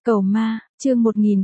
Cầu ma, chương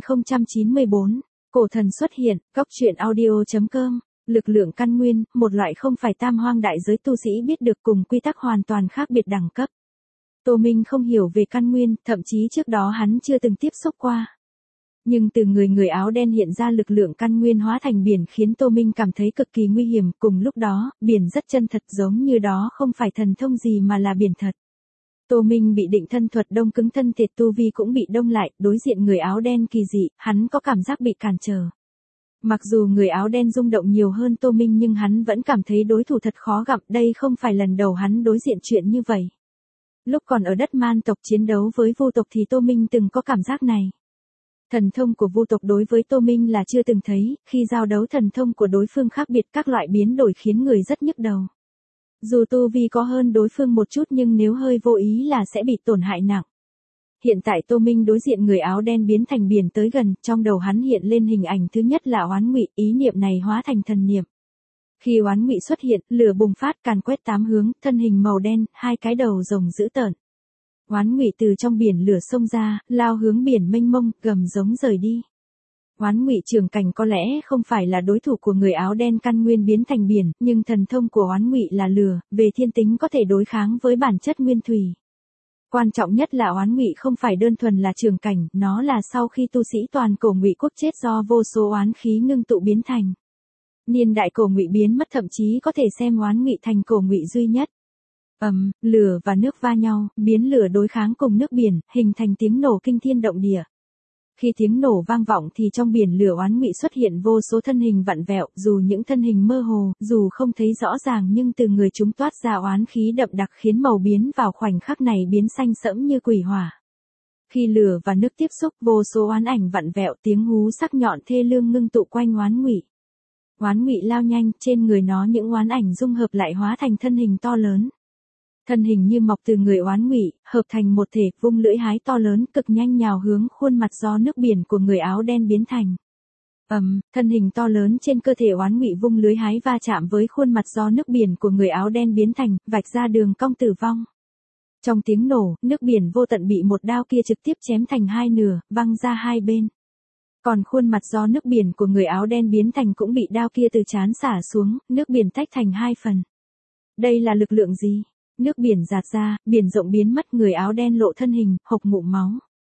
1094, cổ thần xuất hiện, góc truyện audio.com, lực lượng căn nguyên, một loại không phải tam hoang đại giới tu sĩ biết được cùng quy tắc hoàn toàn khác biệt đẳng cấp. Tô Minh không hiểu về căn nguyên, thậm chí trước đó hắn chưa từng tiếp xúc qua. Nhưng từ người áo đen hiện ra lực lượng căn nguyên hóa thành biển khiến Tô Minh cảm thấy cực kỳ nguy hiểm, cùng lúc đó, biển rất chân thật giống như đó không phải thần thông gì mà là biển thật. Tô Minh bị định thân thuật đông cứng thân thể tu vi cũng bị đông lại, đối diện người áo đen kỳ dị, hắn có cảm giác bị cản trở. Mặc dù người áo đen rung động nhiều hơn Tô Minh nhưng hắn vẫn cảm thấy đối thủ thật khó gặp, đây không phải lần đầu hắn đối diện chuyện như vậy. Lúc còn ở đất man tộc chiến đấu với vu tộc thì Tô Minh từng có cảm giác này. Thần thông của vu tộc đối với Tô Minh là chưa từng thấy, khi giao đấu thần thông của đối phương khác biệt các loại biến đổi khiến người rất nhức đầu. Dù tu vi có hơn đối phương một chút nhưng nếu hơi vô ý là sẽ bị tổn hại nặng. Hiện tại Tô Minh đối diện người áo đen biến thành biển tới gần, trong đầu hắn hiện lên hình ảnh thứ nhất là oán ngụy, ý niệm này hóa thành thần niệm. Khi oán ngụy xuất hiện, lửa bùng phát càn quét tám hướng, thân hình màu đen, hai cái đầu rồng dữ tợn. Oán ngụy từ trong biển lửa xông ra, lao hướng biển mênh mông, gầm giống rời đi. Oán ngụy trường cảnh có lẽ không phải là đối thủ của người áo đen căn nguyên biến thành biển, nhưng thần thông của oán ngụy là lửa, về thiên tính có thể đối kháng với bản chất nguyên thủy. Quan trọng nhất là oán ngụy không phải đơn thuần là trường cảnh, nó là sau khi tu sĩ toàn cổ ngụy quốc chết do vô số oán khí ngưng tụ biến thành. Niên đại cổ ngụy biến mất thậm chí có thể xem oán ngụy thành cổ ngụy duy nhất. Lửa và nước va nhau, biến lửa đối kháng cùng nước biển, hình thành tiếng nổ kinh thiên động địa. Khi tiếng nổ vang vọng thì trong biển lửa oán ngụy xuất hiện vô số thân hình vặn vẹo, dù những thân hình mơ hồ, dù không thấy rõ ràng nhưng từ người chúng toát ra oán khí đậm đặc khiến màu biến vào khoảnh khắc này biến xanh sẫm như quỷ hỏa. Khi lửa và nước tiếp xúc, vô số oán ảnh vặn vẹo, tiếng hú sắc nhọn thê lương ngưng tụ quanh oán ngụy. Oán ngụy lao nhanh, trên người nó những oán ảnh dung hợp lại hóa thành thân hình to lớn. Thân hình như mọc từ người oán ngụy, hợp thành một thể, vung lưỡi hái to lớn, cực nhanh nhào hướng khuôn mặt do nước biển của người áo đen biến thành. Thân hình to lớn trên cơ thể oán ngụy vung lưới hái va chạm với khuôn mặt do nước biển của người áo đen biến thành, vạch ra đường cong tử vong. Trong tiếng nổ, nước biển vô tận bị một đao kia trực tiếp chém thành hai nửa, văng ra hai bên. Còn khuôn mặt do nước biển của người áo đen biến thành cũng bị đao kia từ trán xả xuống, nước biển tách thành hai phần. Đây là lực lượng gì? Nước biển giạt ra, biển rộng biến mất, người áo đen lộ thân hình, hộc ngụm máu.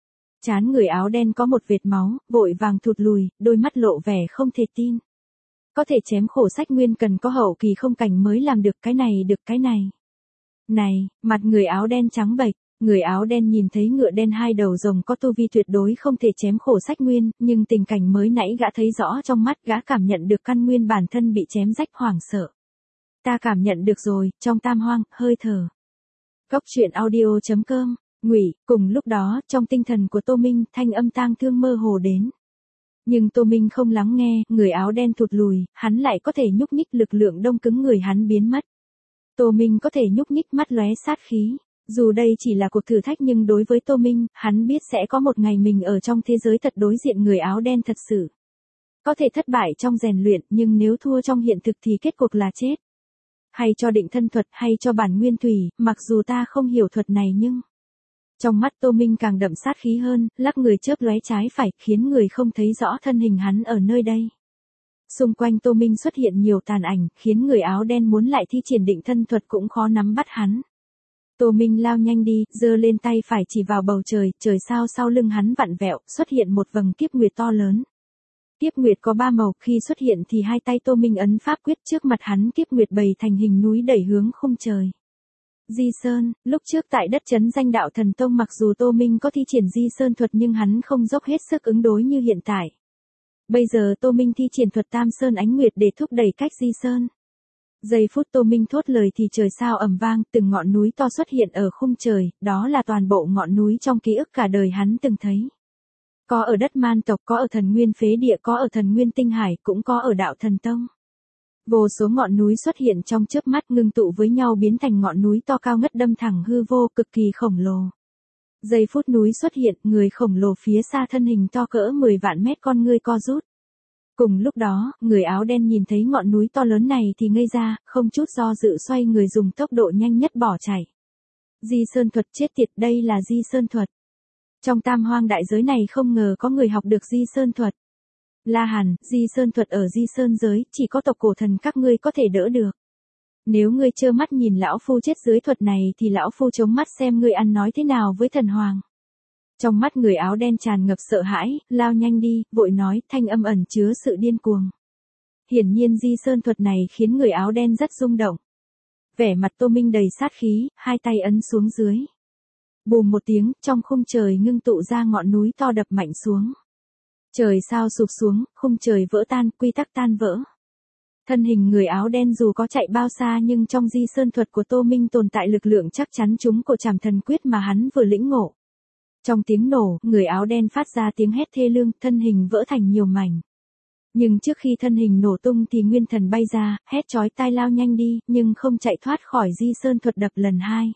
Trán người áo đen có một vệt máu, vội vàng thụt lùi, đôi mắt lộ vẻ không thể tin. Có thể chém khổ sách nguyên cần có hậu kỳ không cảnh mới làm được cái này được cái này. Này, mặt người áo đen trắng bệch, người áo đen nhìn thấy ngựa đen hai đầu rồng có tu vi tuyệt đối không thể chém khổ sách nguyên, nhưng tình cảnh mới nãy gã thấy rõ trong mắt, gã cảm nhận được căn nguyên bản thân bị chém rách, hoảng sợ. Ta cảm nhận được rồi, trong tam hoang, hơi thở. Góc truyện audio.com, ngụy, cùng lúc đó, trong tinh thần của Tô Minh, thanh âm tang thương mơ hồ đến. Nhưng Tô Minh không lắng nghe, người áo đen thụt lùi, hắn lại có thể nhúc nhích, lực lượng đông cứng người hắn biến mất. Tô Minh có thể nhúc nhích, mắt lóe sát khí. Dù đây chỉ là cuộc thử thách nhưng đối với Tô Minh, hắn biết sẽ có một ngày mình ở trong thế giới thật đối diện người áo đen thật sự. Có thể thất bại trong rèn luyện, nhưng nếu thua trong hiện thực thì kết cục là chết. Hay cho định thân thuật, hay cho bản nguyên thủy, mặc dù ta không hiểu thuật này nhưng... Trong mắt Tô Minh càng đậm sát khí hơn, lắc người chớp lóe trái phải, khiến người không thấy rõ thân hình hắn ở nơi đây. Xung quanh Tô Minh xuất hiện nhiều tàn ảnh, khiến người áo đen muốn lại thi triển định thân thuật cũng khó nắm bắt hắn. Tô Minh lao nhanh đi, giơ lên tay phải chỉ vào bầu trời, trời sao sau lưng hắn vặn vẹo, xuất hiện một vầng kiếp nguyệt to lớn. Kiếp nguyệt có ba màu, khi xuất hiện thì hai tay Tô Minh ấn pháp quyết, trước mặt hắn kiếp nguyệt bày thành hình núi đẩy hướng khung trời. Di Sơn, lúc trước tại đất trấn danh đạo thần tông mặc dù Tô Minh có thi triển Di Sơn thuật nhưng hắn không dốc hết sức ứng đối như hiện tại. Bây giờ Tô Minh thi triển thuật Tam Sơn Ánh Nguyệt để thúc đẩy cách Di Sơn. Giây phút Tô Minh thốt lời thì trời sao ầm vang, từng ngọn núi to xuất hiện ở khung trời, đó là toàn bộ ngọn núi trong ký ức cả đời hắn từng thấy. Có ở đất man tộc, có ở thần nguyên phế địa, có ở thần nguyên tinh hải, cũng có ở đạo thần tông. Vô số ngọn núi xuất hiện trong chớp mắt ngưng tụ với nhau biến thành ngọn núi to cao ngất đâm thẳng hư vô, cực kỳ khổng lồ. Giây phút núi xuất hiện, người khổng lồ phía xa thân hình to cỡ 10 vạn mét con ngươi co rút. Cùng lúc đó, người áo đen nhìn thấy ngọn núi to lớn này thì ngây ra, không chút do dự xoay người dùng tốc độ nhanh nhất bỏ chạy. Di Sơn thuật chết tiệt, đây là Di Sơn thuật. Trong tam hoang đại giới này không ngờ có người học được Di Sơn thuật. La Hàn, Di Sơn thuật ở Di Sơn giới, chỉ có tộc cổ thần các ngươi có thể đỡ được. Nếu ngươi trơ mắt nhìn lão phu chết dưới thuật này thì lão phu chống mắt xem ngươi ăn nói thế nào với thần hoàng. Trong mắt người áo đen tràn ngập sợ hãi, lao nhanh đi, vội nói, thanh âm ẩn chứa sự điên cuồng. Hiển nhiên Di Sơn thuật này khiến người áo đen rất rung động. Vẻ mặt Tô Minh đầy sát khí, hai tay ấn xuống dưới. Bùm một tiếng, trong khung trời ngưng tụ ra ngọn núi to đập mạnh xuống. Trời sao sụp xuống, khung trời vỡ tan, quy tắc tan vỡ. Thân hình người áo đen dù có chạy bao xa nhưng trong Di Sơn thuật của Tô Minh tồn tại lực lượng chắc chắn chúng của Trảm Thần Quyết mà hắn vừa lĩnh ngộ. Trong tiếng nổ, người áo đen phát ra tiếng hét thê lương, thân hình vỡ thành nhiều mảnh. Nhưng trước khi thân hình nổ tung thì nguyên thần bay ra, hét chói tai lao nhanh đi, nhưng không chạy thoát khỏi Di Sơn thuật đập lần hai.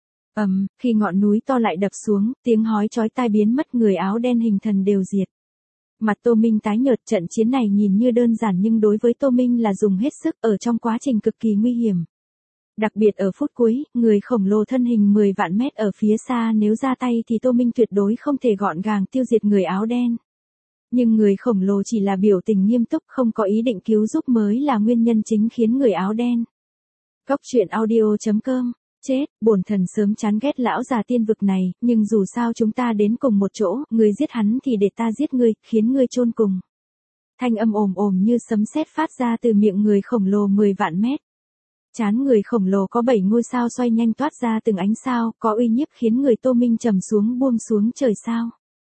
Khi ngọn núi to lại đập xuống, tiếng hói chói tai biến mất, người áo đen hình thần đều diệt. Mặt Tô Minh tái nhợt, trận chiến này nhìn như đơn giản nhưng đối với Tô Minh là dùng hết sức, ở trong quá trình cực kỳ nguy hiểm. Đặc biệt ở phút cuối, người khổng lồ thân hình 10 vạn mét ở phía xa nếu ra tay thì Tô Minh tuyệt đối không thể gọn gàng tiêu diệt người áo đen. Nhưng người khổng lồ chỉ là biểu tình nghiêm túc, không có ý định cứu giúp mới là nguyên nhân chính khiến người áo đen. Góc truyện audio.com. Chết, bổn thần sớm chán ghét lão già tiên vực này, nhưng dù sao chúng ta đến cùng một chỗ, ngươi giết hắn thì để ta giết ngươi, khiến ngươi chôn cùng. Thanh âm ồm ồm như sấm sét phát ra từ miệng người khổng lồ 10 vạn mét. Trán người khổng lồ có 7 ngôi sao xoay nhanh toát ra từng ánh sao, có uy nhiếp khiến người Tô Minh trầm xuống buông xuống trời sao.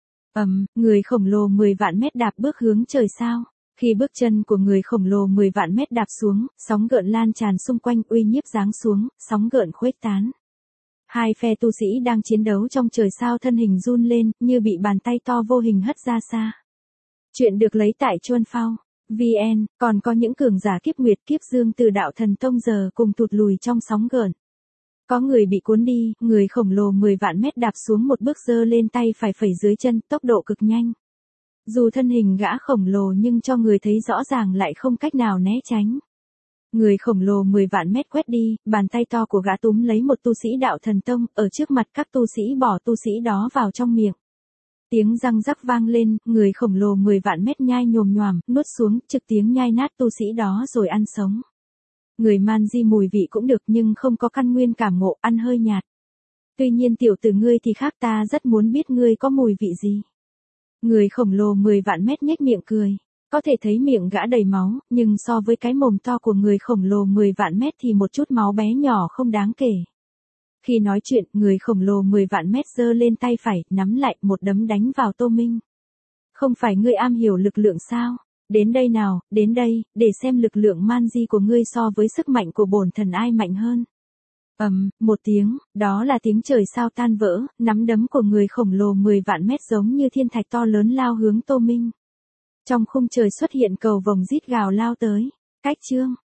Người khổng lồ 10 vạn mét đạp bước hướng trời sao. Khi bước chân của người khổng lồ 10 vạn mét đạp xuống, sóng gợn lan tràn xung quanh, uy nhiếp giáng xuống, sóng gợn khuếch tán. Hai phe tu sĩ đang chiến đấu trong trời sao thân hình run lên, như bị bàn tay to vô hình hất ra xa. Chuyện được lấy tại Chuan Phao VN, còn có những cường giả kiếp nguyệt kiếp dương từ đạo thần tông giờ cùng tụt lùi trong sóng gợn. Có người bị cuốn đi, người khổng lồ 10 vạn mét đạp xuống một bước giơ lên tay phải phẩy dưới chân, tốc độ cực nhanh. Dù thân hình gã khổng lồ nhưng cho người thấy rõ ràng lại không cách nào né tránh. Người khổng lồ 10 vạn mét quét đi, bàn tay to của gã túm lấy một tu sĩ đạo thần tông, ở trước mặt các tu sĩ bỏ tu sĩ đó vào trong miệng. Tiếng răng rắc vang lên, người khổng lồ 10 vạn mét nhai nhồm nhoàm, nuốt xuống, trực tiếng nhai nát tu sĩ đó rồi ăn sống. Người man di mùi vị cũng được nhưng không có căn nguyên cảm ngộ, ăn hơi nhạt. Tuy nhiên tiểu tử ngươi thì khác, ta rất muốn biết ngươi có mùi vị gì. Người khổng lồ 10 vạn mét nhếch miệng cười. Có thể thấy miệng gã đầy máu, nhưng so với cái mồm to của người khổng lồ 10 vạn mét thì một chút máu bé nhỏ không đáng kể. Khi nói chuyện, người khổng lồ 10 vạn mét giơ lên tay phải, nắm lại một đấm đánh vào Tô Minh. Không phải ngươi am hiểu lực lượng sao? Đến đây nào, đến đây, để xem lực lượng man di của ngươi so với sức mạnh của bổn thần ai mạnh hơn. Một tiếng, đó là tiếng trời sao tan vỡ, nắm đấm của người khổng lồ 10 vạn mét giống như thiên thạch to lớn lao hướng Tô Minh. Trong khung trời xuất hiện cầu vồng rít gào lao tới. Cách chương.